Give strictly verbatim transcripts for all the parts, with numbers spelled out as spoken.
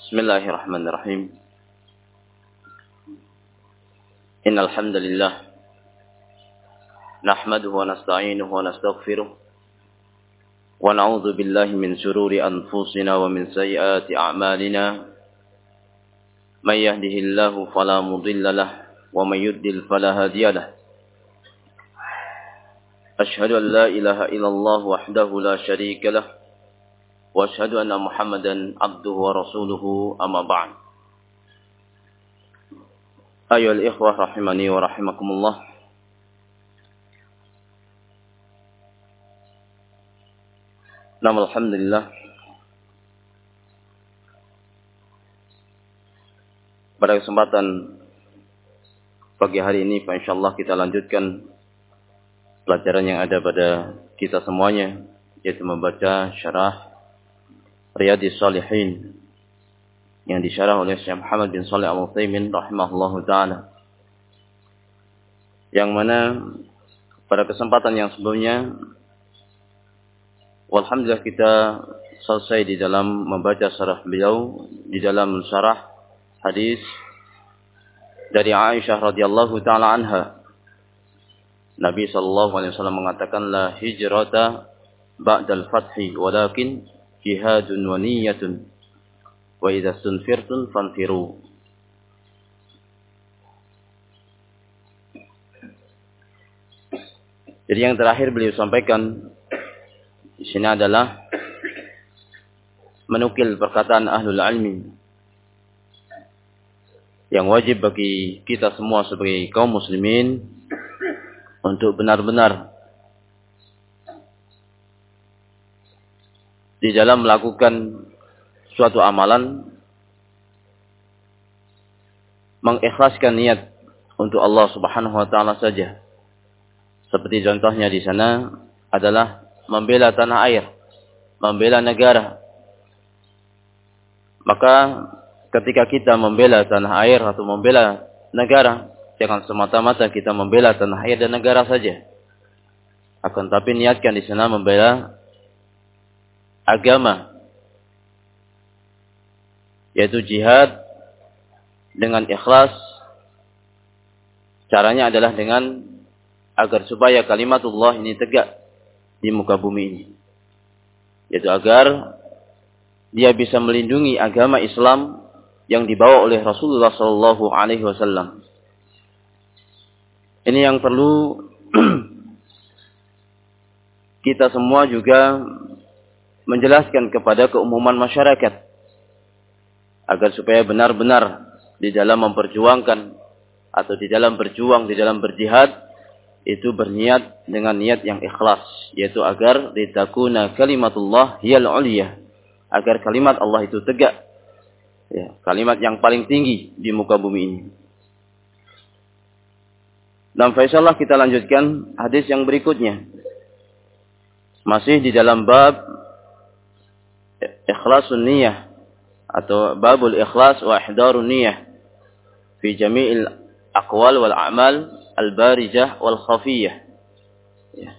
Bismillahirrahmanirrahim. Innal hamdalillah nahmaduhu wa nasta'inuhu wa nastaghfiruh wa na'udzu billahi min shururi anfusina wa min sayyiati a'malina. May yahdihillahu fala mudilla lahu wa may yudlil fala hadiya lahu. Ashhadu an la ilaha illallah wahdahu la syarika lahu wa ashhadu anna Muhammadan abduhu wa rasuluhu amma ba'd. Ayyuhal ikhwah rahimani wa rahimakumullah. Nama alhamdulillah. Pada kesempatan pagi hari ini insyaallah kita lanjutkan pelajaran yang ada pada kita semuanya, yaitu membaca syarah Riyadhis Shalihin yang disyarah oleh Syekh Muhammad bin Shalih Al-Utsaimin rahimahullahu taala. Yang mana pada kesempatan yang sebelumnya walhamdulillah kita selesai di dalam membaca syarah beliau di dalam syarah hadis dari Aisyah radhiyallahu taala anha. Nabi sallallahu alaihi wasallam mengatakan la hijrata ba'dal fathi walakin jihadun wa niyyatun wa idza sunfirtum fanfiru. Jadi yang terakhir beliau sampaikan di sini adalah menukil perkataan ahlul ilmi yang wajib bagi kita semua sebagai kaum muslimin untuk benar-benar di dalam melakukan suatu amalan mengikhlaskan niat untuk Allah Subhanahu wa taala saja. Seperti contohnya di sana adalah membela tanah air, membela negara. Maka ketika kita membela tanah air atau membela negara, jangan semata-mata kita membela tanah air dan negara saja. Akan tapi niatkan di sana membela agama, yaitu jihad dengan ikhlas. Caranya adalah dengan agar supaya kalimatullah ini tegak di muka bumi ini, yaitu agar dia bisa melindungi agama Islam yang dibawa oleh Rasulullah sallallahu alaihi wasallam. Ini yang perlu kita semua juga menjelaskan kepada keumuman masyarakat agar supaya benar-benar di dalam memperjuangkan atau di dalam berjuang, di dalam berjihad itu berniat dengan niat yang ikhlas, yaitu agar litakuna kalimatullah hiyal uliyah, agar kalimat Allah itu tegak, ya, kalimat yang paling tinggi di muka bumi ini. Dan insyaallah kita lanjutkan hadis yang berikutnya, masih di dalam bab ikhlasun niyah atau babul ikhlas wa ihdarun niyah fi jami'il aqwal wal a'mal al-barijah wal khafiyah. Ya.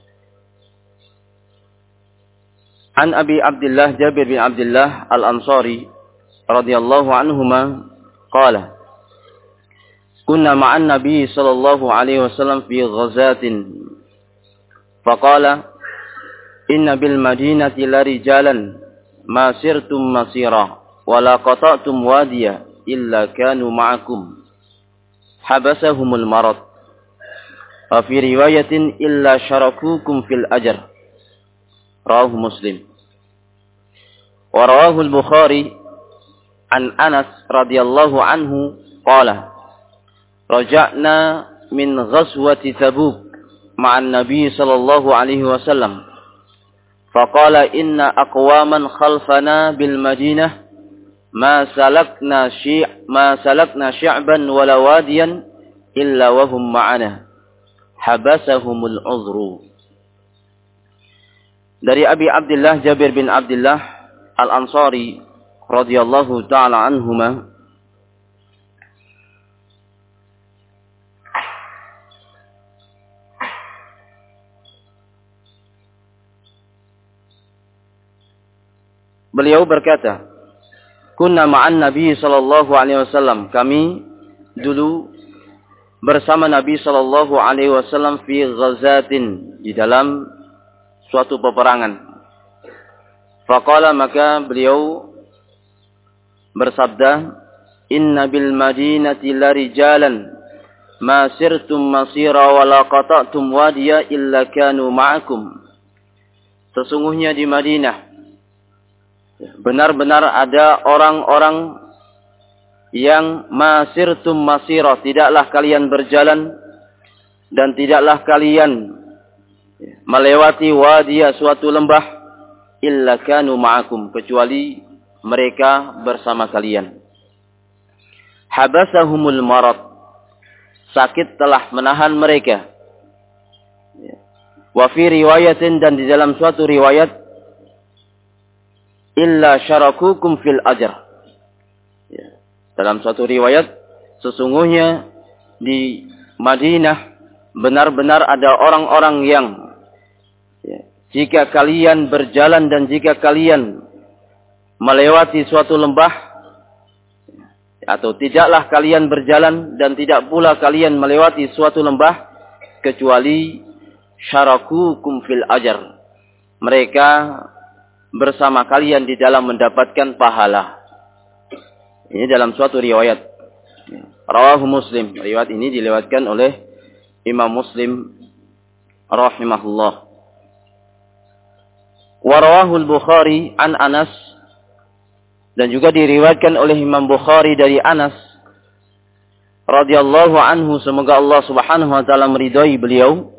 An Abi Abdullah Jabir bin Abdullah Al-Ansari radhiyallahu anhuma qala kunna ma'an nabiy sallallahu alaihi wasallam fi ghazatin faqala inna bil madinati la rijalan ma sirtum masira wa la qata'tum wadiya illa kanu ma'akum habasahumul marad wa fi riwayatin illa syarakukum fil ajr. Rawahu Muslim. Wa rawahu al-Bukhari an Anas radhiyallahu anhu qala raja'na min ghazwati Tabuk ma'an nabiy sallallahu alaihi wasallam faqala inna aqwaman khalfana bil Madinah ma salakna syi' ma salakna sya'ban wala wadiyan illa wa hum ma'ana habasahumul uzru. Dari Abi Abdullah Jabir bin Abdullah Al-Ansari radhiyallahu taala anhuma beliau berkata, kunna ma'an Nabi sallallahu alaihi wasallam. Kami dulu bersama Nabi sallallahu alaihi wasallam fi ghazatin, di dalam suatu peperangan. Faqala, maka beliau bersabda, inna bil madinati la rijalan ma sirtum masira wa la qata'tum wadiya illa kanu ma'akum. Sesungguhnya di Madinah benar-benar ada orang-orang yang masirtum masira, tidaklah kalian berjalan dan tidaklah kalian melewati wadiya, suatu lembah, illa kanu ma'akum, kecuali mereka bersama kalian. Habasahumul marad, sakit telah menahan mereka. Wa fi riwayatin, dan di dalam suatu riwayat, illa syarakukum fil ajr. Dalam suatu riwayat, sesungguhnya di Madinah benar-benar ada orang-orang yang ya, jika kalian berjalan dan jika kalian melewati suatu lembah, atau tidaklah kalian berjalan dan tidak pula kalian melewati suatu lembah, kecuali syarakukum fil ajr, mereka bersama kalian di dalam mendapatkan pahala. Ini dalam suatu riwayat. Rawahu Muslim. Riwayat ini dilewatkan oleh Imam Muslim rahimahullah. Wa rawahu al-Bukhari an Anas, dan juga diriwayatkan oleh Imam Bukhari dari Anas radhiyallahu anhu, semoga Allah Subhanahu wa taala meridai beliau.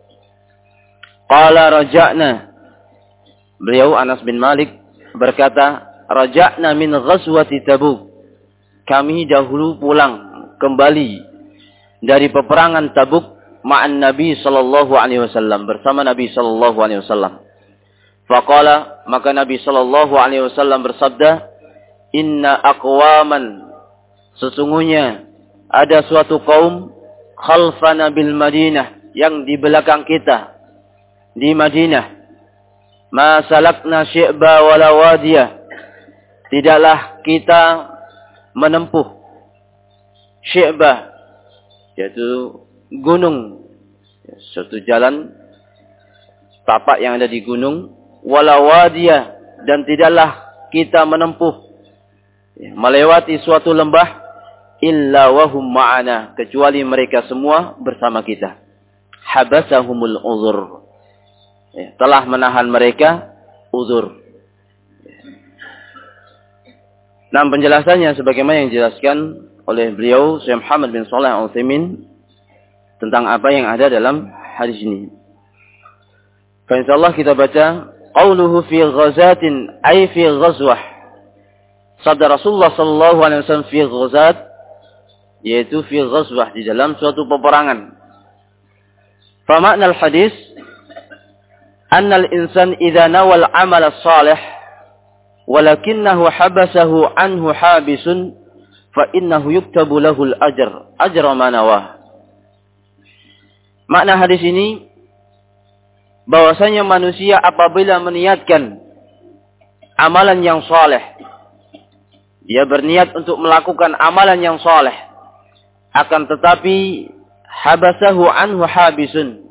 Qala raja'na, beliau Anas bin Malik berkata, raja'na min ghazwati Tabuk, kami dahulu pulang kembali dari peperangan Tabuk, ma'an Nabi sallallahu alaihi wasallam, bersama Nabi sallallahu alaihi wasallam. Faqala, maka Nabi sallallahu alaihi wasallam bersabda, inna aqwaman, sesungguhnya ada suatu kaum, khalfana bil Madinah, yang di belakang kita di Madinah, ma salakna syi'ba wala wadiyah, tidaklah kita menempuh syi'bah, yaitu gunung, suatu jalan tapak yang ada di gunung, wala wadiyah, dan tidaklah kita menempuh melewati suatu lembah, illa wahum ma'ana, kecuali mereka semua bersama kita. Habasahumul uzur, telah menahan mereka uzur. Nah, penjelasannya sebagaimana yang dijelaskan oleh beliau Syekh Muhammad bin Shalih Al-Utsaimin tentang apa yang ada dalam hadis ini. Fa insyaallah kita baca qauluhu fi ghazatin ay fi ghazwah. Sabda Rasulullah sallallahu alaihi wasallam fi ghazat, yaitu fi ghazwah, di dalam suatu peperangan. Fa makna al-hadis anna al-insan idza nawal amal as-salih walakinnahu habasahu anhu habisun fa innahu yuktabu lahu al-ajr ajra ma nawah. Makna hadis ini bahwasanya manusia apabila meniatkan amalan yang saleh, dia berniat untuk melakukan amalan yang saleh, akan tetapi habasahu anhu habisun,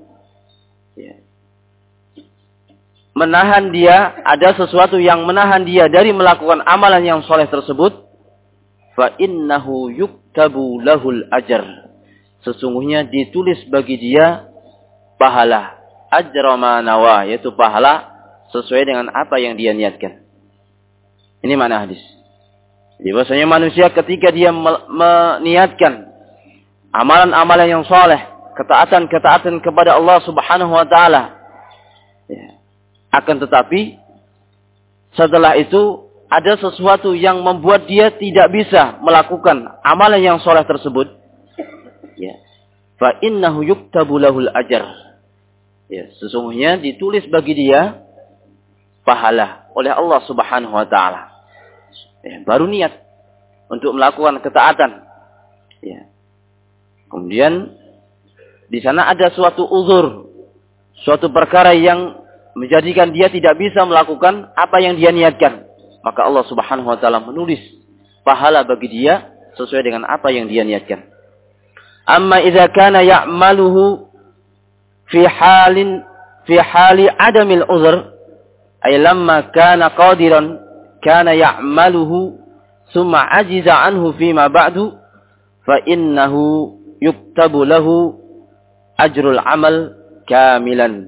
menahan dia, ada sesuatu yang menahan dia dari melakukan amalan yang soleh tersebut, fa innahu yuktabu lahul ajr, sesungguhnya ditulis bagi dia pahala, ajra ma nawa, yaitu pahala sesuai dengan apa yang dia niatkan. Ini makna hadis. Jadi bahasanya manusia ketika dia meniatkan amalan-amalan yang soleh, ketaatan-ketaatan kepada Allah Subhanahu wa taala, ya, akan tetapi setelah itu ada sesuatu yang membuat dia tidak bisa melakukan amalan yang soleh tersebut, ya, fa innahu yuktabu lahul ajr, ya, sesungguhnya ditulis bagi dia pahala oleh Allah Subhanahu wa taala. Ya, baru niat untuk melakukan ketaatan, ya. Kemudian di sana ada suatu uzur, suatu perkara yang menjadikan dia tidak bisa melakukan apa yang dia niatkan, maka Allah Subhanahu wa taala menulis pahala bagi dia sesuai dengan apa yang dia niatkan. Amma idza kana ya'maluhu fi halin fi hali adamil uzr ay lamma kana qadiran kana ya'maluhu thumma ajiza anhu fima ba'du fa innahu yuktabu lahu ajrul amal kamilan.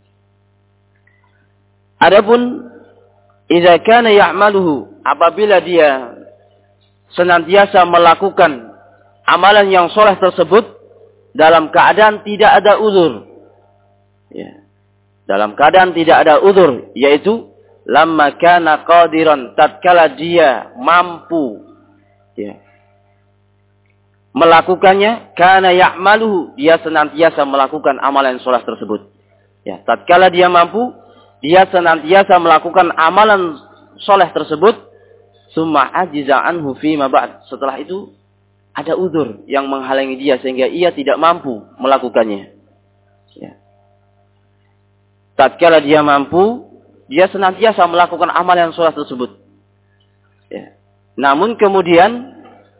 Adapun idza kana ya'maluhu, apabila dia senantiasa melakukan amalan yang soleh tersebut dalam keadaan tidak ada uzur, ya, dalam keadaan tidak ada uzur, yaitu lamma kana qadiran, tatkala dia mampu, ya, melakukannya, kana ya'maluhu, dia senantiasa melakukan amalan soleh tersebut, ya, tatkala dia mampu, dia senantiasa melakukan amalan soleh tersebut, summa ajiza anhu fima ba'd, setelah itu ada uzur yang menghalangi dia sehingga ia tidak mampu melakukannya. Ya. Tatkala dia mampu, dia senantiasa melakukan amalan soleh tersebut. Ya. Namun kemudian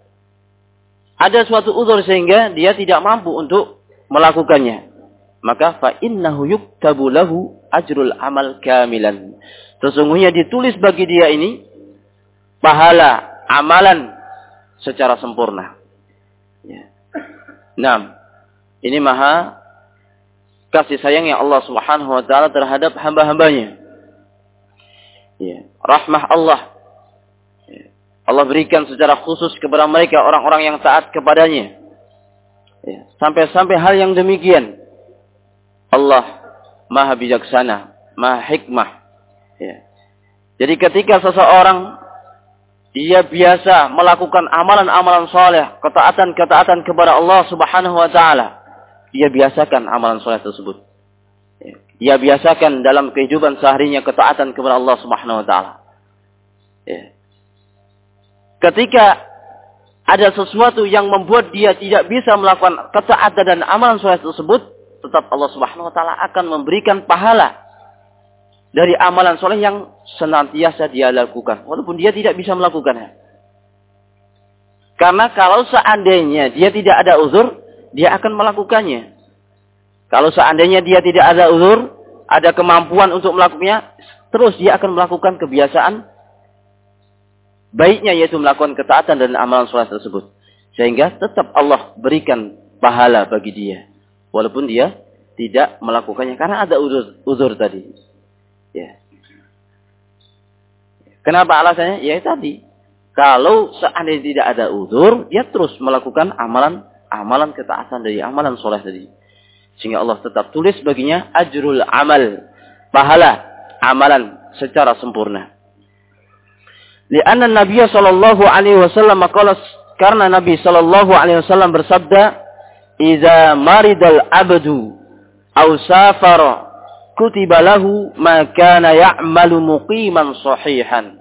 ada suatu uzur sehingga dia tidak mampu untuk melakukannya. Maka fa innahu yuktabu lahu ajrul amal kamilan. Sesungguhnya ditulis bagi dia ini pahala amalan secara sempurna. Ya. Nah, ini maha kasih sayangnya Allah Subhanahu wa taala terhadap hamba-hambanya. Ya, rahmah Allah. Ya. Allah berikan secara khusus kepada mereka orang-orang yang taat kepadanya. Ya. Sampai-sampai hal yang demikian Allah maha bijaksana, maha hikmah. Ya. Jadi ketika seseorang dia biasa melakukan amalan-amalan soleh, ketaatan-ketaatan kepada Allah Subhanahu wa taala, dia biasakan amalan soleh tersebut. Ya. Dia biasakan dalam kehidupan seharinya ketaatan kepada Allah Subhanahu wa taala. Ya. Ketika ada sesuatu yang membuat dia tidak bisa melakukan ketaatan dan amalan soleh tersebut, tetap Allah Subhanahu wa taala akan memberikan pahala dari amalan soleh yang senantiasa dia lakukan, walaupun dia tidak bisa melakukannya. Karena kalau seandainya dia tidak ada uzur, dia akan melakukannya. Kalau seandainya dia tidak ada uzur, ada kemampuan untuk melakukannya, terus dia akan melakukan kebiasaan baiknya, yaitu melakukan ketaatan dan amalan soleh tersebut. Sehingga tetap Allah berikan pahala bagi dia, walaupun dia tidak melakukannya karena ada uzur, uzur tadi. Ya. Kenapa alasannya? Ya tadi. Kalau seandainya tidak ada uzur, dia terus melakukan amalan amalan ketaatan dari amalan soleh tadi. Sehingga Allah tetap tulis baginya ajrul amal, pahala amalan secara sempurna. Lianna Nabi sallallahu alaihi wasallam qala, karena Nabi sallallahu alaihi wasallam bersabda, "Idza maridal abdu aw safara kutiba lahu ma kana ya'malu muqiman sahihan."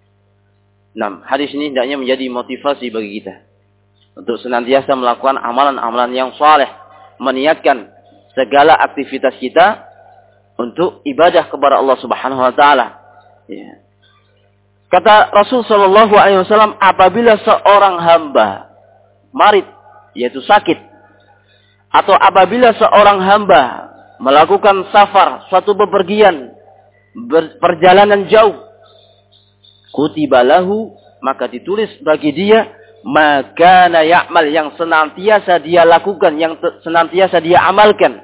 Nah, hadis ini hendaknya menjadi motivasi bagi kita untuk senantiasa melakukan amalan-amalan yang saleh, meniatkan segala aktivitas kita untuk ibadah kepada Allah Subhanahu wa taala. Ya. Kata Rasul sallallahu alaihi wasallam, apabila seorang hamba marid, yaitu sakit, atau apabila seorang hamba melakukan safar, suatu bepergian, perjalanan jauh, kutiba lahu, maka ditulis bagi dia maka na ya'mal, yang senantiasa dia lakukan, yang senantiasa dia amalkan,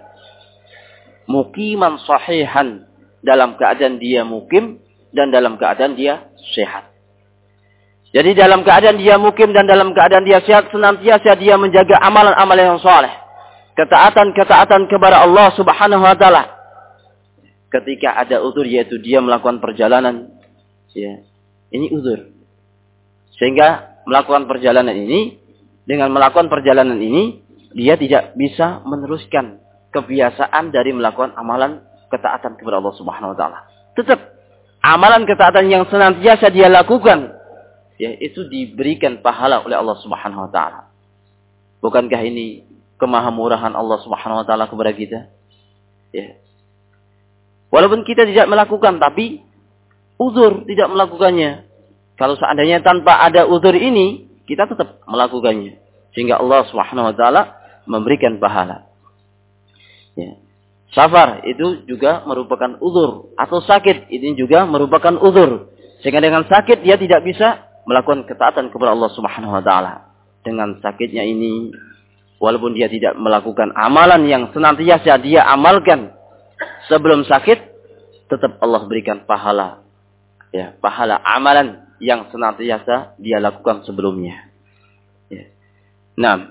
muqiman sahihan, dalam keadaan dia mukim dan dalam keadaan dia sehat. Jadi dalam keadaan dia mukim dan dalam keadaan dia sehat, senantiasa dia menjaga amalan-amalan yang saleh, ketaatan-ketaatan kepada Allah Subhanahu wa taala. Ketika ada uzur, yaitu dia melakukan perjalanan, ya, ini uzur. Sehingga melakukan perjalanan ini, dengan melakukan perjalanan ini, dia tidak bisa meneruskan kebiasaan dari melakukan amalan ketaatan kepada Allah Subhanahu wa taala. Tetap amalan ketaatan yang senantiasa dia lakukan, ya, itu diberikan pahala oleh Allah Subhanahu wa taala. Bukankah ini kemahamurahan Allah Subhanahu wa taala kepada kita? Ya. Walaupun kita tidak melakukan, tapi uzur tidak melakukannya. Kalau seandainya tanpa ada uzur ini, kita tetap melakukannya. Sehingga Allah Subhanahu wa taala memberikan pahala. Ya. Safar itu juga merupakan uzur. Atau sakit ini juga merupakan uzur. Sehingga dengan sakit dia tidak bisa melakukan ketaatan kepada Allah Subhanahu wa taala. Dengan sakitnya ini, walaupun dia tidak melakukan amalan yang senantiasa dia amalkan sebelum sakit, tetap Allah berikan pahala. Ya, pahala amalan yang senantiasa dia lakukan sebelumnya. Ya. Nah,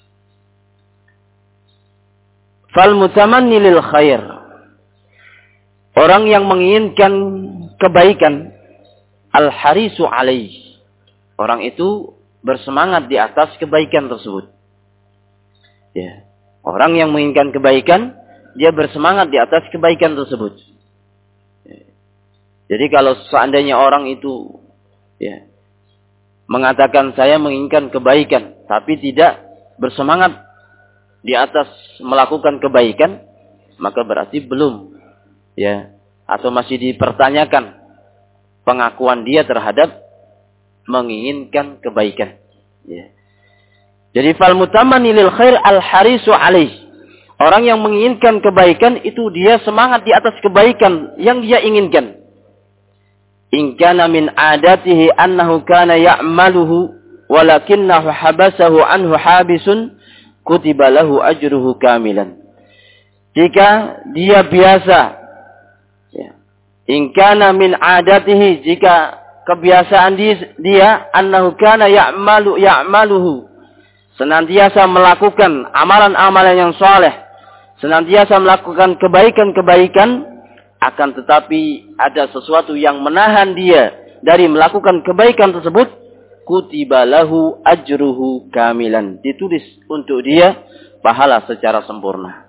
fal mutamanni lil khair. Orang yang menginginkan kebaikan, al harisu alaih. Orang itu bersemangat di atas kebaikan tersebut. Ya. Orang yang menginginkan kebaikan, dia bersemangat di atas kebaikan tersebut. Ya. Jadi kalau seandainya orang itu ya, mengatakan saya menginginkan kebaikan, tapi tidak bersemangat di atas melakukan kebaikan, maka berarti belum, ya, atau masih dipertanyakan pengakuan dia terhadap menginginkan kebaikan. Ya. Jadi fal mutamanni lil khair al harisu alaih. Orang yang menginginkan kebaikan itu dia semangat di atas kebaikan yang dia inginkan. In kana min adatihi annahu kana ya'maluhu walakinnahu habasahu anhu habisun kutiba lahu ajruhu kamilan. Jika dia biasa, ya. In kana min adatihi, jika kebiasaan dia annahu kana ya'malu ya'maluhu, senantiasa melakukan amalan-amalan yang saleh, senantiasa melakukan kebaikan-kebaikan, akan tetapi ada sesuatu yang menahan dia dari melakukan kebaikan tersebut, kutiba lahu ajruhu kamilan, ditulis untuk dia pahala secara sempurna.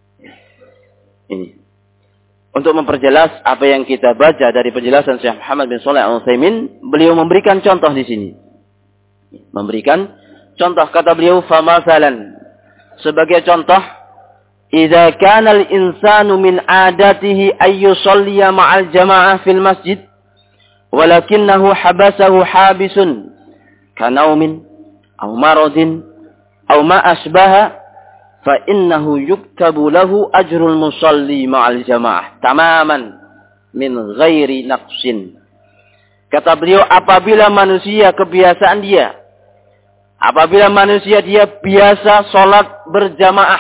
Ini untuk memperjelas apa yang kita baca dari penjelasan Syekh Muhammad bin Shalih Al-Utsaimin, beliau memberikan contoh di sini. Memberikan contoh, kata beliau, famasalan, sebagai contoh, idza kana al-insanu min adatihi ay yusalliya ma'al jama'ah fil masjid walakinnahu habasahu habisun kanaumin aw maradin aw ma asbaha fa innahu yuktabu lahu ajrul musalli ma'al jamaah tamaman min ghairi naqsin. Kata beliau, apabila manusia kebiasaan dia, apabila manusia dia biasa sholat berjamaah,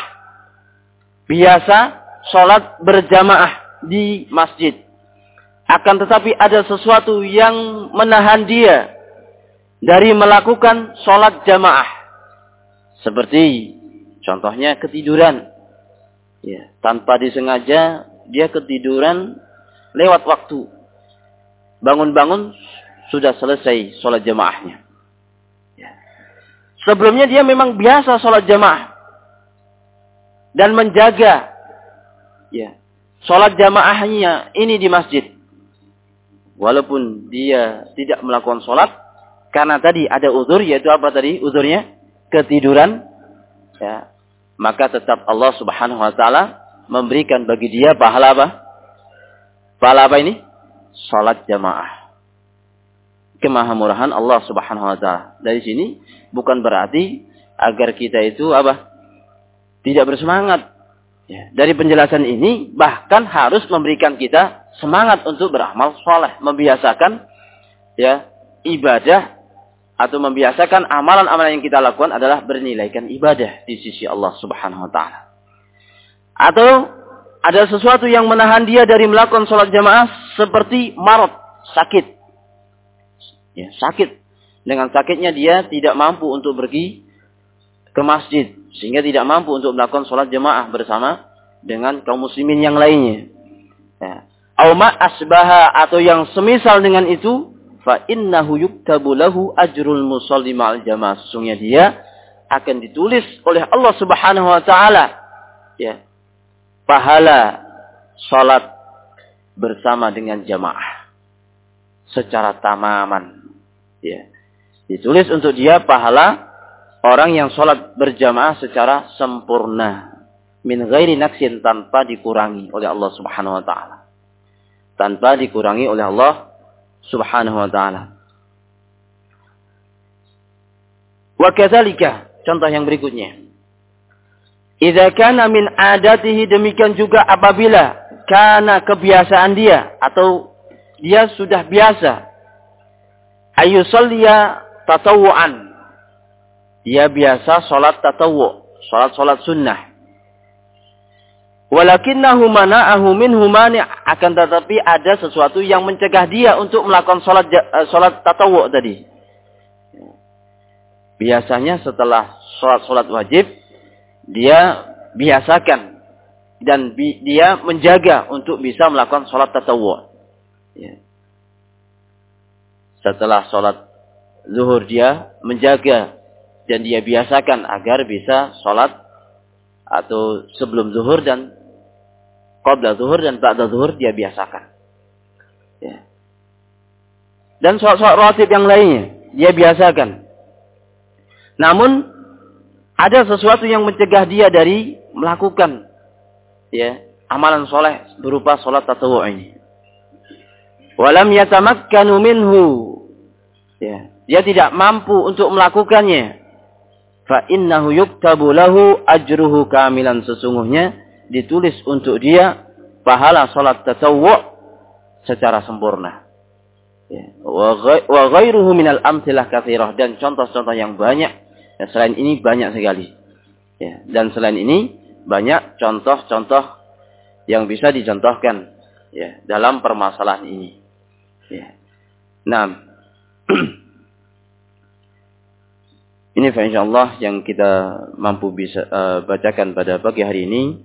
biasa sholat berjamaah di masjid, akan tetapi ada sesuatu yang menahan dia dari melakukan sholat jamaah, seperti contohnya ketiduran, ya, tanpa disengaja dia ketiduran lewat waktu, bangun-bangun sudah selesai sholat jamaahnya. Ya. Sebelumnya dia memang biasa sholat jamaah dan menjaga, ya, sholat jamaahnya ini di masjid, walaupun dia tidak melakukan sholat karena tadi ada uzur, yaitu apa tadi uzurnya? Ketiduran. Ya. Maka tetap Allah Subhanahu wa taala memberikan bagi dia pahala apa? Pahala apa ini? Salat jamaah. Kemahamurahan Allah Subhanahu wa taala. Dari sini bukan berarti agar kita itu apa? Tidak bersemangat. Ya. Dari penjelasan ini bahkan harus memberikan kita semangat untuk beramal saleh, membiasakan, ya, ibadah, atau membiasakan amalan-amalan yang kita lakukan adalah bernilaikan ibadah di sisi Allah Subhanahu wa taala. Atau ada sesuatu yang menahan dia dari melakukan sholat jamaah, seperti marad, sakit. Ya, sakit. Dengan sakitnya dia tidak mampu untuk pergi ke masjid, sehingga tidak mampu untuk melakukan sholat jamaah bersama dengan kaum muslimin yang lainnya. Ya. Aw ma asbaha, atau yang semisal dengan itu, fa innahu yuktabu lahu ajrul musalli ma'al jamaah. Sesungguhnya dia akan ditulis oleh Allah Subhanahu wa taala, ya, pahala salat bersama dengan jamaah secara tamaman, ya. Ditulis untuk dia pahala orang yang salat berjamaah secara sempurna, min ghairi naqsin, tanpa dikurangi oleh Allah Subhanahu wa taala. Tanpa dikurangi oleh Allah Subhanahu wa ta'ala. Wa kadzalika, contoh yang berikutnya. Idza kana min adatihi, demikian juga apabila kana kebiasaan dia atau dia sudah biasa ayyusalliya tatawuan. Dia biasa salat tatawwu, salat-salat sunnah. Walakinnahu mana'ahu minhu mani', akan tetapi ada sesuatu yang mencegah dia untuk melakukan salat salat tatawwu tadi. Biasanya setelah salat-salat wajib dia biasakan dan bi, dia menjaga untuk bisa melakukan sholat tatawwu. Ya. Setelah sholat zuhur dia menjaga dan dia biasakan agar bisa sholat atau sebelum zuhur dan qabla zuhur dan ba'da zuhur dia biasakan. Ya. Dan sholat-sholat rawatib yang lainnya dia biasakan. Namun ada sesuatu yang mencegah dia dari melakukan ya amalan soleh berupa sholat tatawwu ini. Walam yatamakkanu minhu, ya, dia tidak mampu untuk melakukannya. Fa innahu yuktabu lahu ajruhu kamilan, sesungguhnya ditulis untuk dia pahala sholat tatawwu secara sempurna. Ya. Wa ghairuhu minal amtsilah katsirah, dan contoh-contoh yang banyak. Ya, selain ini banyak sekali. Ya, dan selain ini banyak contoh-contoh yang bisa dicontohkan ya dalam permasalahan ini. Ya. Nah, ini insyaallah yang kita mampu bisa uh, bacakan pada pagi hari ini.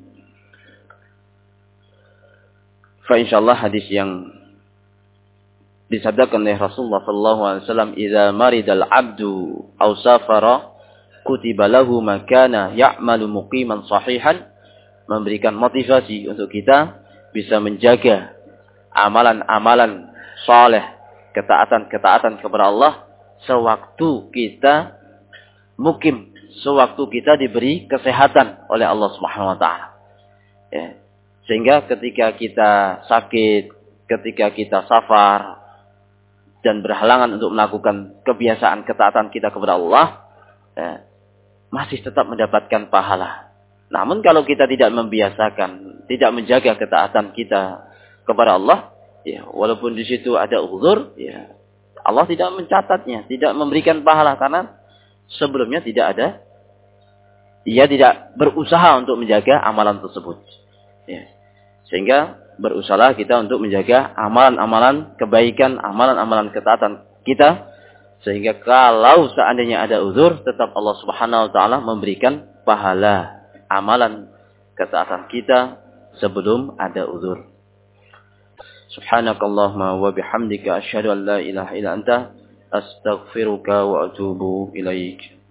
Fa insyaallah hadis yang disabdakan oleh Rasulullah sallallahu alaihi wasallam, "Idza maridal 'abdu aw safara kutiba lahu makana ya'malu muqiman sahihan", memberikan motivasi untuk kita bisa menjaga amalan-amalan saleh, ketaatan-ketaatan kepada Allah sewaktu kita mukim, sewaktu kita diberi kesehatan oleh Allah Subhanahu wa taala. Ya. Sehingga ketika kita sakit, ketika kita safar dan berhalangan untuk melakukan kebiasaan ketaatan kita kepada Allah, ya, masih tetap mendapatkan pahala. Namun kalau kita tidak membiasakan, tidak menjaga ketaatan kita kepada Allah, ya, walaupun di situ ada uzur, ya, Allah tidak mencatatnya, tidak memberikan pahala karena sebelumnya tidak ada, ia tidak berusaha untuk menjaga amalan tersebut. Ya. Sehingga berusaha kita untuk menjaga amalan-amalan kebaikan, amalan-amalan ketaatan kita. Sehingga kalau seandainya ada uzur, tetap Allah Subhanahu wa taala memberikan pahala amalan ketaatan kita sebelum ada uzur. Subhanakallahumma wa bihamdika asyhadu an la ilaha illa anta astaghfiruka wa atubu ilaik.